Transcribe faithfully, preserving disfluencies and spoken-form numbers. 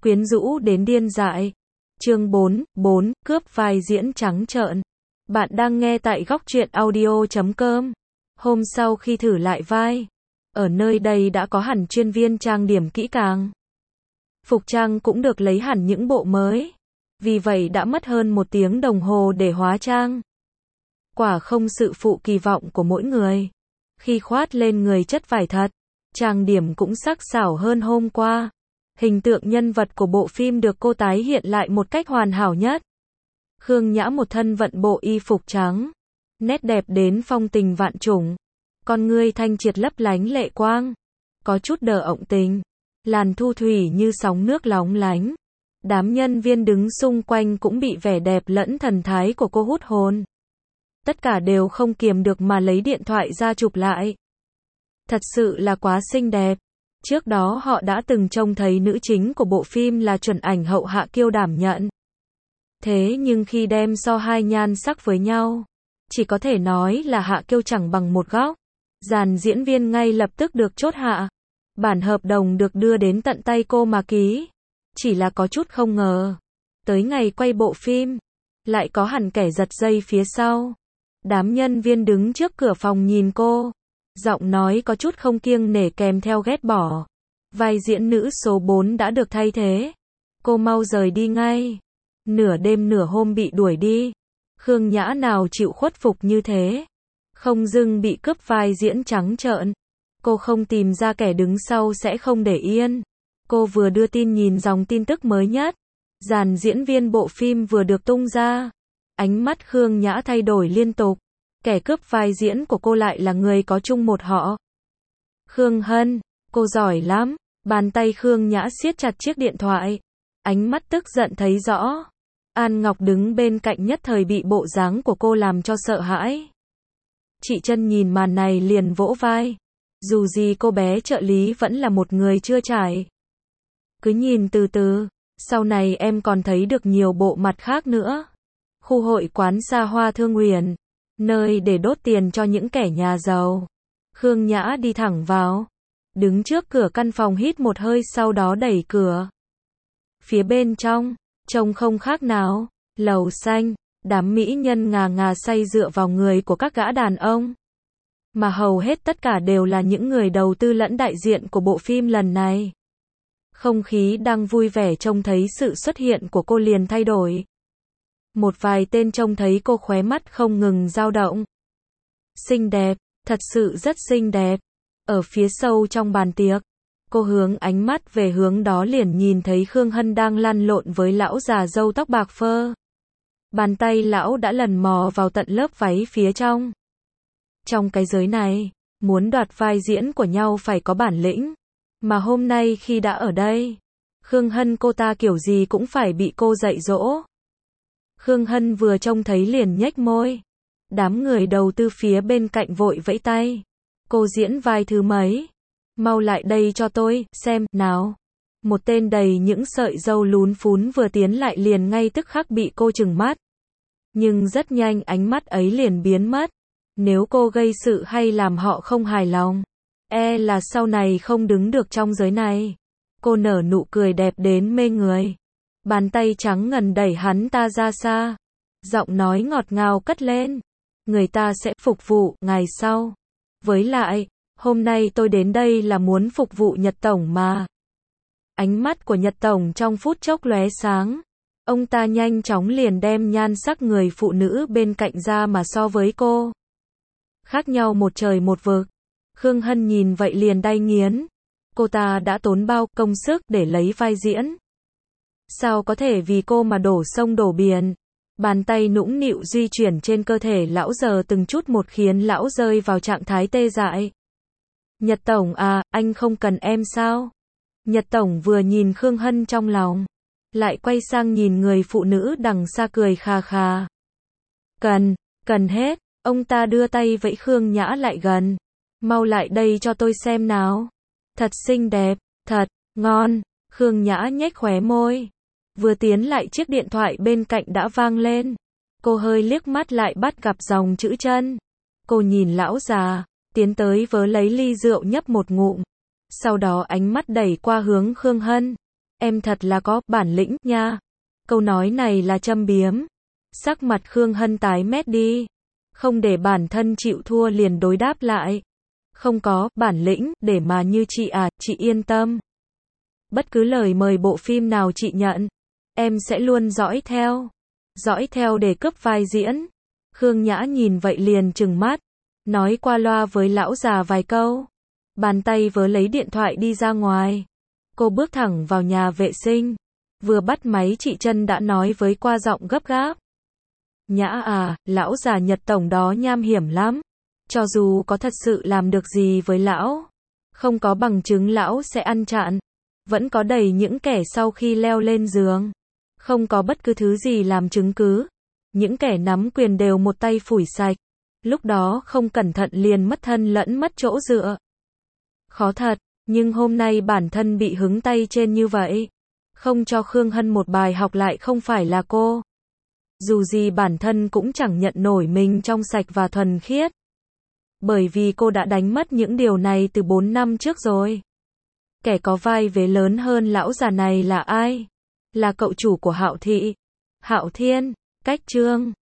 quyến rũ đến điên dại. Chương bốn, bốn, cướp vai diễn trắng trợn. Bạn đang nghe tại góc truyện audio chấm com. Hôm sau khi thử lại vai, ở nơi đây đã có hẳn chuyên viên trang điểm kỹ càng. Phục trang cũng được lấy hẳn những bộ mới. Vì vậy đã mất hơn một tiếng đồng hồ để hóa trang. Quả không sự phụ kỳ vọng của mỗi người. Khi khoát lên người chất vải thật, trang điểm cũng sắc sảo hơn hôm qua. Hình tượng nhân vật của bộ phim được cô tái hiện lại một cách hoàn hảo nhất. Khương Nhã một thân vận bộ y phục trắng, nét đẹp đến phong tình vạn trùng, con ngươi thanh triệt lấp lánh lệ quang, có chút đờ ọng tình, làn thu thủy như sóng nước lóng lánh. Đám nhân viên đứng xung quanh cũng bị vẻ đẹp lẫn thần thái của cô hút hồn. Tất cả đều không kiềm được mà lấy điện thoại ra chụp lại. Thật sự là quá xinh đẹp. Trước đó họ đã từng trông thấy nữ chính của bộ phim là chuẩn ảnh hậu Hạ Kiêu đảm nhận. Thế nhưng khi đem so hai nhan sắc với nhau, chỉ có thể nói là Hạ Kiêu chẳng bằng một góc. Dàn diễn viên ngay lập tức được chốt hạ. Bản hợp đồng được đưa đến tận tay cô mà ký. Chỉ là có chút không ngờ. Tới ngày quay bộ phim, lại có hẳn kẻ giật dây phía sau. Đám nhân viên đứng trước cửa phòng nhìn cô. Giọng nói có chút không kiêng nể kèm theo ghét bỏ. Vai diễn nữ số bốn đã được thay thế. Cô mau rời đi ngay. Nửa đêm nửa hôm bị đuổi đi. Khương Nhã nào chịu khuất phục như thế. Không dưng bị cướp vai diễn trắng trợn. Cô không tìm ra kẻ đứng sau sẽ không để yên. Cô vừa đưa tin nhìn dòng tin tức mới nhất. Dàn diễn viên bộ phim vừa được tung ra. Ánh mắt Khương Nhã thay đổi liên tục. Kẻ cướp vai diễn của cô lại là người có chung một họ. Khương Hân, cô giỏi lắm. Bàn tay Khương Nhã siết chặt chiếc điện thoại. Ánh mắt tức giận thấy rõ. An Ngọc đứng bên cạnh nhất thời bị bộ dáng của cô làm cho sợ hãi. Chị Trân nhìn màn này liền vỗ vai. Dù gì cô bé trợ lý vẫn là một người chưa trải. Cứ nhìn từ từ, sau này em còn thấy được nhiều bộ mặt khác nữa. Khu hội quán xa hoa Thương Huyền, nơi để đốt tiền cho những kẻ nhà giàu. Khương Nhã đi thẳng vào, đứng trước cửa căn phòng hít một hơi sau đó đẩy cửa. Phía bên trong, trông không khác nào, lầu xanh, đám mỹ nhân ngà ngà say dựa vào người của các gã đàn ông. Mà hầu hết tất cả đều là những người đầu tư lẫn đại diện của bộ phim lần này. Không khí đang vui vẻ trông thấy sự xuất hiện của cô liền thay đổi. Một vài tên trông thấy cô khóe mắt không ngừng dao động. Xinh đẹp, thật sự rất xinh đẹp. Ở phía sâu trong bàn tiệc, cô hướng ánh mắt về hướng đó liền nhìn thấy Khương Hân đang lăn lộn với lão già râu tóc bạc phơ. Bàn tay lão đã lần mò vào tận lớp váy phía trong. Trong cái giới này, muốn đoạt vai diễn của nhau phải có bản lĩnh. Mà hôm nay khi đã ở đây, Khương Hân cô ta kiểu gì cũng phải bị cô dạy dỗ. Khương Hân vừa trông thấy liền nhếch môi. Đám người đầu tư phía bên cạnh vội vẫy tay. Cô diễn vai thứ mấy? Mau lại đây cho tôi, xem, nào. Một tên đầy những sợi râu lún phún vừa tiến lại liền ngay tức khắc bị cô trừng mắt. Nhưng rất nhanh ánh mắt ấy liền biến mất. Nếu cô gây sự hay làm họ không hài lòng, e là sau này không đứng được trong giới này. Cô nở nụ cười đẹp đến mê người. Bàn tay trắng ngần đẩy hắn ta ra xa. Giọng nói ngọt ngào cất lên. Người ta sẽ phục vụ ngày sau. Với lại, hôm nay tôi đến đây là muốn phục vụ Nhật Tổng mà. Ánh mắt của Nhật Tổng trong phút chốc lóe sáng. Ông ta nhanh chóng liền đem nhan sắc người phụ nữ bên cạnh ra mà so với cô. Khác nhau một trời một vực. Khương Hân nhìn vậy liền đay nghiến. Cô ta đã tốn bao công sức để lấy vai diễn. Sao có thể vì cô mà đổ sông đổ biển. Bàn tay nũng nịu di chuyển trên cơ thể lão giờ từng chút một khiến lão rơi vào trạng thái tê dại. Nhật Tổng à, anh không cần em sao? Nhật Tổng vừa nhìn Khương Hân trong lòng, lại quay sang nhìn người phụ nữ đằng xa cười khà khà. Cần, cần hết. Ông ta đưa tay vẫy Khương Nhã lại gần. Mau lại đây cho tôi xem nào. Thật xinh đẹp, thật, ngon. Khương Nhã nhếch khóe môi. Vừa tiến lại chiếc điện thoại bên cạnh đã vang lên. Cô hơi liếc mắt lại bắt gặp dòng chữ Trân. Cô nhìn lão già, tiến tới vớ lấy ly rượu nhấp một ngụm. Sau đó ánh mắt đẩy qua hướng Khương Hân. Em thật là có bản lĩnh nha. Câu nói này là châm biếm. Sắc mặt Khương Hân tái mét đi. Không để bản thân chịu thua liền đối đáp lại. Không có bản lĩnh để mà như chị à, chị yên tâm. Bất cứ lời mời bộ phim nào chị nhận, em sẽ luôn dõi theo. Dõi theo để cướp vai diễn. Khương Nhã nhìn vậy liền trừng mắt, nói qua loa với lão già vài câu. Bàn tay vớ lấy điện thoại đi ra ngoài. Cô bước thẳng vào nhà vệ sinh. Vừa bắt máy chị Trân đã nói với qua giọng gấp gáp. Nhã à, lão già Nhật Tổng đó nham hiểm lắm. Cho dù có thật sự làm được gì với lão, không có bằng chứng lão sẽ ăn chặn. Vẫn có đầy những kẻ sau khi leo lên giường, không có bất cứ thứ gì làm chứng cứ. Những kẻ nắm quyền đều một tay phủi sạch. Lúc đó không cẩn thận liền mất thân lẫn mất chỗ dựa. Khó thật, nhưng hôm nay bản thân bị hứng tay trên như vậy. Không cho Khương Hân một bài học lại không phải là cô. Dù gì bản thân cũng chẳng nhận nổi mình trong sạch và thuần khiết. Bởi vì cô đã đánh mất những điều này từ bốn năm trước rồi. Kẻ có vai vế lớn hơn lão già này là ai? Là cậu chủ của Hạo Thị. Hạo Thiên, Cách Trương.